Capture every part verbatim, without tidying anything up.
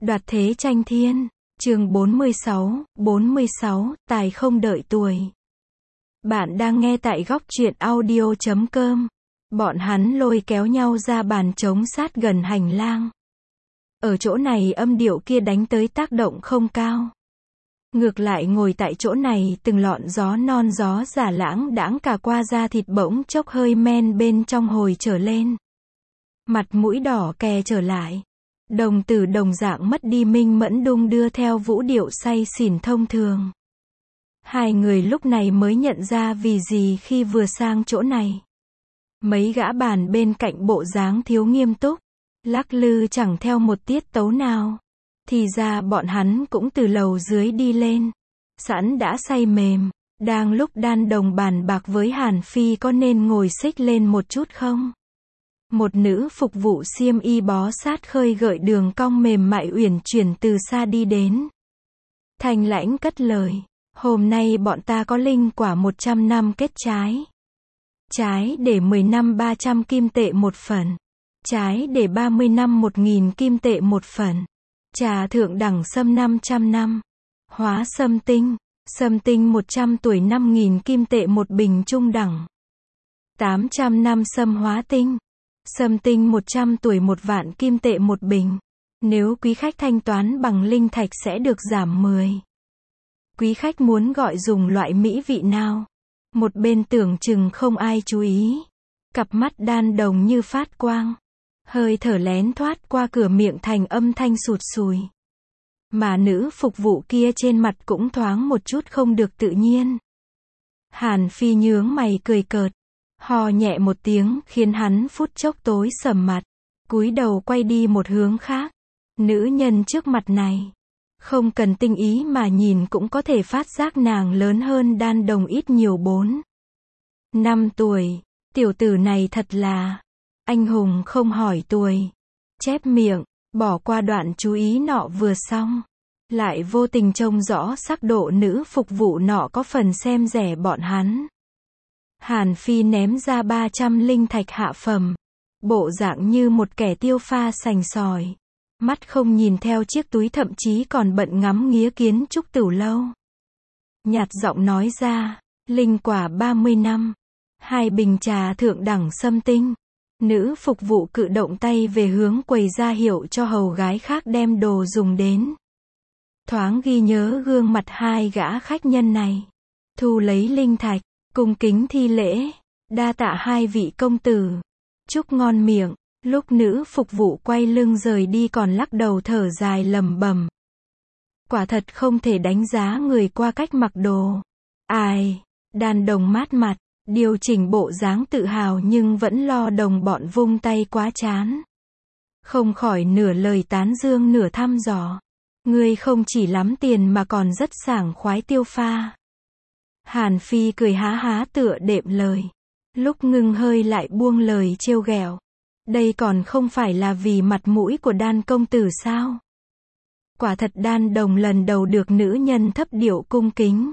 Đoạt thế tranh thiên. Chương bốn mươi sáu, bốn mươi sáu, tài không đợi tuổi. Bạn đang nghe tại góc truyện audio chấm com. Bọn hắn lôi kéo nhau ra bàn trống sát gần hành lang. Ở chỗ này âm điệu kia đánh tới tác động không cao. Ngược lại ngồi tại chỗ này từng lọn gió non gió giả lãng đãng cả qua da thịt bỗng chốc hơi men bên trong hồi trở lên. Mặt mũi đỏ kè trở lại. Đồng tử đồng dạng mất đi minh mẫn đung đưa theo vũ điệu say xỉn thông thường. Hai người lúc này mới nhận ra vì gì khi vừa sang chỗ này. Mấy gã bàn bên cạnh bộ dáng thiếu nghiêm túc, lắc lư chẳng theo một tiết tấu nào. Thì ra bọn hắn cũng từ lầu dưới đi lên. Sẵn đã say mềm, đang lúc đan đồng bàn bạc với Hàn Phi có nên ngồi xích lên một chút không? Một nữ phục vụ xiêm y bó sát khơi gợi đường cong mềm mại uyển chuyển từ xa đi đến. Thanh lãnh cất lời, hôm nay bọn ta có linh quả một trăm năm kết trái. Trái để mười năm ba trăm kim tệ một phần. Trái để ba mươi năm một nghìn kim tệ một phần. Trà thượng đẳng sâm năm trăm năm. Hóa sâm tinh. Sâm tinh một trăm tuổi năm nghìn kim tệ một bình trung đẳng. tám trăm năm sâm hóa tinh. Sâm tinh một trăm tuổi một vạn kim tệ một bình. Nếu quý khách thanh toán bằng linh thạch sẽ được giảm mười. Quý khách muốn gọi dùng loại mỹ vị nào? Một bên tưởng chừng không ai chú ý. Cặp mắt đan đồng như phát quang. Hơi thở lén thoát qua cửa miệng thành âm thanh sụt sùi. Mà nữ phục vụ kia trên mặt cũng thoáng một chút không được tự nhiên. Hàn Phi nhướng mày cười cợt. Hò nhẹ một tiếng khiến hắn phút chốc tối sầm mặt. Cúi đầu quay đi một hướng khác. Nữ nhân trước mặt này. Không cần tinh ý mà nhìn cũng có thể phát giác nàng lớn hơn đan đồng ít nhiều bốn. Năm tuổi. Tiểu tử này thật là. Anh hùng không hỏi tuổi. Chép miệng. Bỏ qua đoạn chú ý nọ vừa xong. Lại vô tình trông rõ sắc độ nữ phục vụ nọ có phần xem rẻ bọn hắn. Hàn Phi ném ra ba trăm linh thạch hạ phẩm. Bộ dạng như một kẻ tiêu pha sành sỏi. Mắt không nhìn theo chiếc túi thậm chí còn bận ngắm nghía kiến trúc tửu lâu. Nhạt giọng nói ra, linh quả ba mươi năm. Hai bình trà thượng đẳng sâm tinh. Nữ phục vụ cự động tay về hướng quầy ra hiệu cho hầu gái khác đem đồ dùng đến. Thoáng ghi nhớ gương mặt hai gã khách nhân này. Thu lấy linh thạch. Cung kính thi lễ, đa tạ hai vị công tử. Chúc ngon miệng. Lúc nữ phục vụ quay lưng rời đi còn lắc đầu thở dài lẩm bẩm. Quả thật không thể đánh giá người qua cách mặc đồ. Ai, đàn đồng mát mặt, điều chỉnh bộ dáng tự hào nhưng vẫn lo đồng bọn vung tay quá chán. Không khỏi nửa lời tán dương nửa thăm dò. Ngươi không chỉ lắm tiền mà còn rất sảng khoái tiêu pha. Hàn Phi cười há há tựa đệm lời. Lúc ngưng hơi lại buông lời trêu ghẹo. Đây còn không phải là vì mặt mũi của đan công tử sao? Quả thật đan đồng lần đầu được nữ nhân thấp điệu cung kính.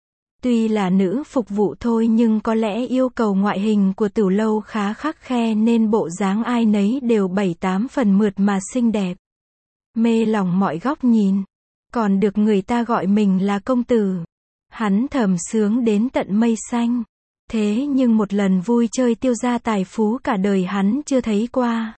Tuy là nữ phục vụ thôi nhưng có lẽ yêu cầu ngoại hình của tửu lâu khá khắt khe nên bộ dáng ai nấy đều bảy tám phần mượt mà xinh đẹp. Mê lòng mọi góc nhìn. Còn được người ta gọi mình là công tử. Hắn thầm sướng đến tận mây xanh. Thế nhưng một lần vui chơi tiêu ra tài phú cả đời hắn chưa thấy qua.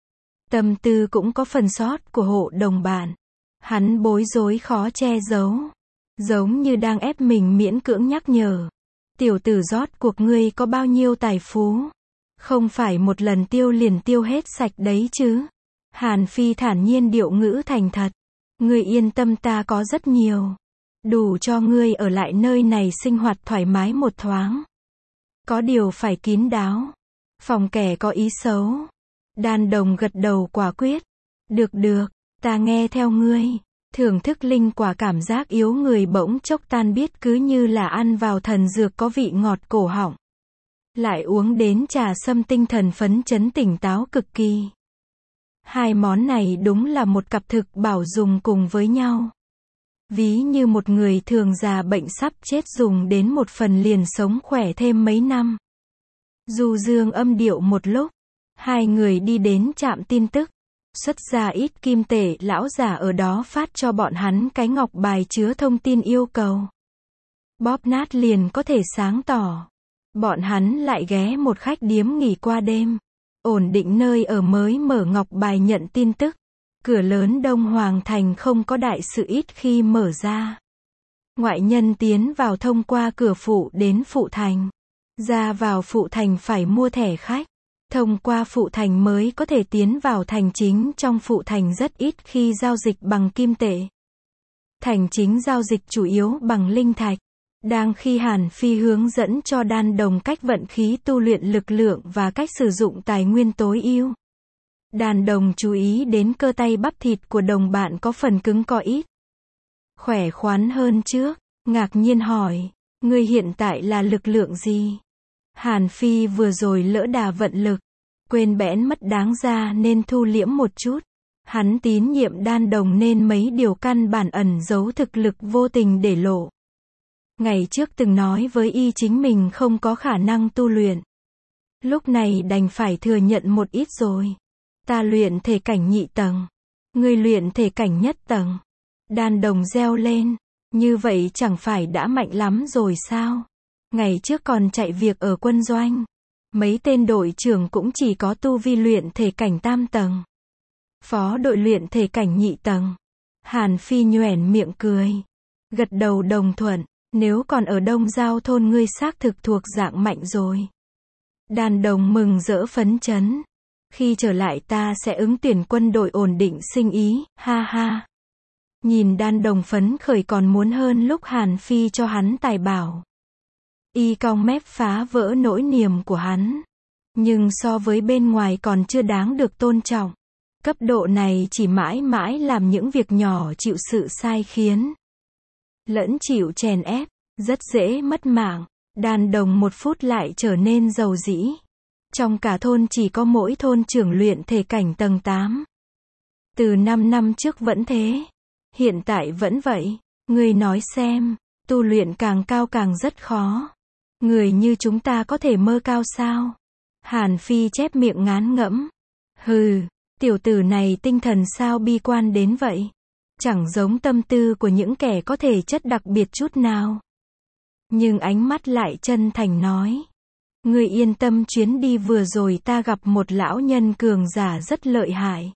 Tâm tư cũng có phần sót của hộ đồng bạn. Hắn bối rối khó che giấu. Giống như đang ép mình miễn cưỡng nhắc nhở. Tiểu tử rốt cuộc ngươi có bao nhiêu tài phú? Không phải một lần tiêu liền tiêu hết sạch đấy chứ. Hàn Phi thản nhiên điệu ngữ thành thật. Ngươi yên tâm ta có rất nhiều. Đủ cho ngươi ở lại nơi này sinh hoạt thoải mái một thoáng. Có điều phải kín đáo. Phòng kẻ có ý xấu. Đan đồng gật đầu quả quyết. Được được, ta nghe theo ngươi. Thưởng thức linh quả cảm giác yếu người bỗng chốc tan biết cứ như là ăn vào thần dược có vị ngọt cổ họng. Lại uống đến trà sâm tinh thần phấn chấn tỉnh táo cực kỳ. Hai món này đúng là một cặp thực bảo dùng cùng với nhau. Ví như một người thường già bệnh sắp chết dùng đến một phần liền sống khỏe thêm mấy năm. Du dương âm điệu một lúc. Hai người đi đến trạm tin tức. Xuất ra ít kim tệ, lão giả ở đó phát cho bọn hắn cái ngọc bài chứa thông tin yêu cầu. Bóp nát liền có thể sáng tỏ. Bọn hắn lại ghé một khách điếm nghỉ qua đêm. Ổn định nơi ở mới mở ngọc bài nhận tin tức. Cửa lớn Đông Hoàng Thành không có đại sự ít khi mở ra. Ngoại nhân tiến vào thông qua cửa phụ đến phụ thành. Ra vào phụ thành phải mua thẻ khách. Thông qua phụ thành mới có thể tiến vào thành chính, trong phụ thành rất ít khi giao dịch bằng kim tệ. Thành chính giao dịch chủ yếu bằng linh thạch. Đang khi Hàn Phi hướng dẫn cho Đan Đồng cách vận khí tu luyện lực lượng và cách sử dụng tài nguyên tối ưu. Đan Đồng chú ý đến cơ tay bắp thịt của đồng bạn có phần cứng có ít. Khỏe khoắn hơn trước, ngạc nhiên hỏi, ngươi hiện tại là lực lượng gì? Hàn Phi vừa rồi lỡ đà vận lực, quên bẽn mất đáng ra nên thu liễm một chút. Hắn tín nhiệm Đan Đồng nên mấy điều căn bản ẩn giấu thực lực vô tình để lộ. Ngày trước từng nói với y chính mình không có khả năng tu luyện. Lúc này đành phải thừa nhận một ít rồi. Ta luyện thể cảnh nhị tầng. Ngươi luyện thể cảnh nhất tầng. Đan Đồng reo lên. Như vậy chẳng phải đã mạnh lắm rồi sao? Ngày trước còn chạy việc ở quân doanh. Mấy tên đội trưởng cũng chỉ có tu vi luyện thể cảnh tam tầng. Phó đội luyện thể cảnh nhị tầng. Hàn Phi nhoẻn miệng cười. Gật đầu đồng thuận. Nếu còn ở Đông Giao thôn ngươi xác thực thuộc dạng mạnh rồi. Đan Đồng mừng rỡ phấn chấn. Khi trở lại ta sẽ ứng tuyển quân đội ổn định sinh ý, ha ha. Nhìn Đan Đồng phấn khởi còn muốn hơn lúc Hàn Phi cho hắn tài bảo. Y cong mép phá vỡ nỗi niềm của hắn. Nhưng so với bên ngoài còn chưa đáng được tôn trọng. Cấp độ này chỉ mãi mãi làm những việc nhỏ chịu sự sai khiến. Lẫn chịu chèn ép, rất dễ mất mạng. Đan Đồng một phút lại trở nên giàu dĩ. Trong cả thôn chỉ có mỗi thôn trưởng luyện thể cảnh tầng tám. Từ năm năm trước vẫn thế. Hiện tại vẫn vậy. Ngươi nói xem, tu luyện càng cao càng rất khó. Người như chúng ta có thể mơ cao sao? Hàn Phi chép miệng ngán ngẫm. Hừ, tiểu tử này tinh thần sao bi quan đến vậy? Chẳng giống tâm tư của những kẻ có thể chất đặc biệt chút nào. Nhưng ánh mắt lại chân thành nói. Ngươi yên tâm, chuyến đi vừa rồi ta gặp một lão nhân cường giả rất lợi hại.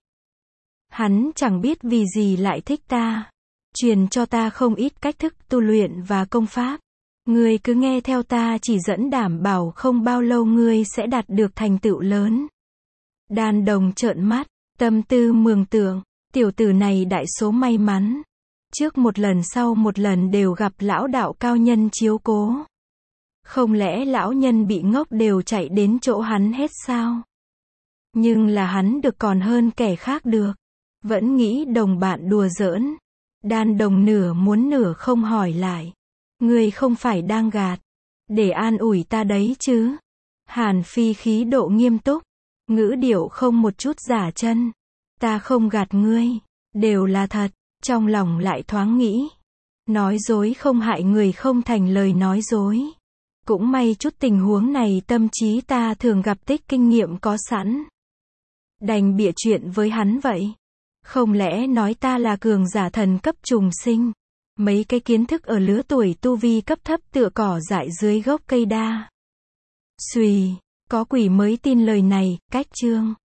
Hắn chẳng biết vì gì lại thích ta. Truyền cho ta không ít cách thức tu luyện và công pháp. Ngươi cứ nghe theo ta chỉ dẫn, đảm bảo không bao lâu ngươi sẽ đạt được thành tựu lớn. Đan Đồng trợn mắt, tâm tư mường tượng. Tiểu tử này đại số may mắn. Trước một lần sau một lần đều gặp lão đạo cao nhân chiếu cố. Không lẽ lão nhân bị ngốc đều chạy đến chỗ hắn hết sao? Nhưng là hắn được còn hơn kẻ khác được. Vẫn nghĩ đồng bạn đùa giỡn. Đan Đồng nửa muốn nửa không hỏi lại. Ngươi không phải đang gạt. Để an ủi ta đấy chứ. Hàn Phi khí độ nghiêm túc. Ngữ điệu không một chút giả chân. Ta không gạt ngươi. Đều là thật. Trong lòng lại thoáng nghĩ. Nói dối không hại người, không thành lời nói dối. Cũng may chút tình huống này tâm trí ta thường gặp tích kinh nghiệm có sẵn. Đành bịa chuyện với hắn vậy. Không lẽ nói ta là cường giả thần cấp trùng sinh. Mấy cái kiến thức ở lứa tuổi tu vi cấp thấp tựa cỏ dại dưới gốc cây đa. Xùy, có quỷ mới tin lời này. Cách chương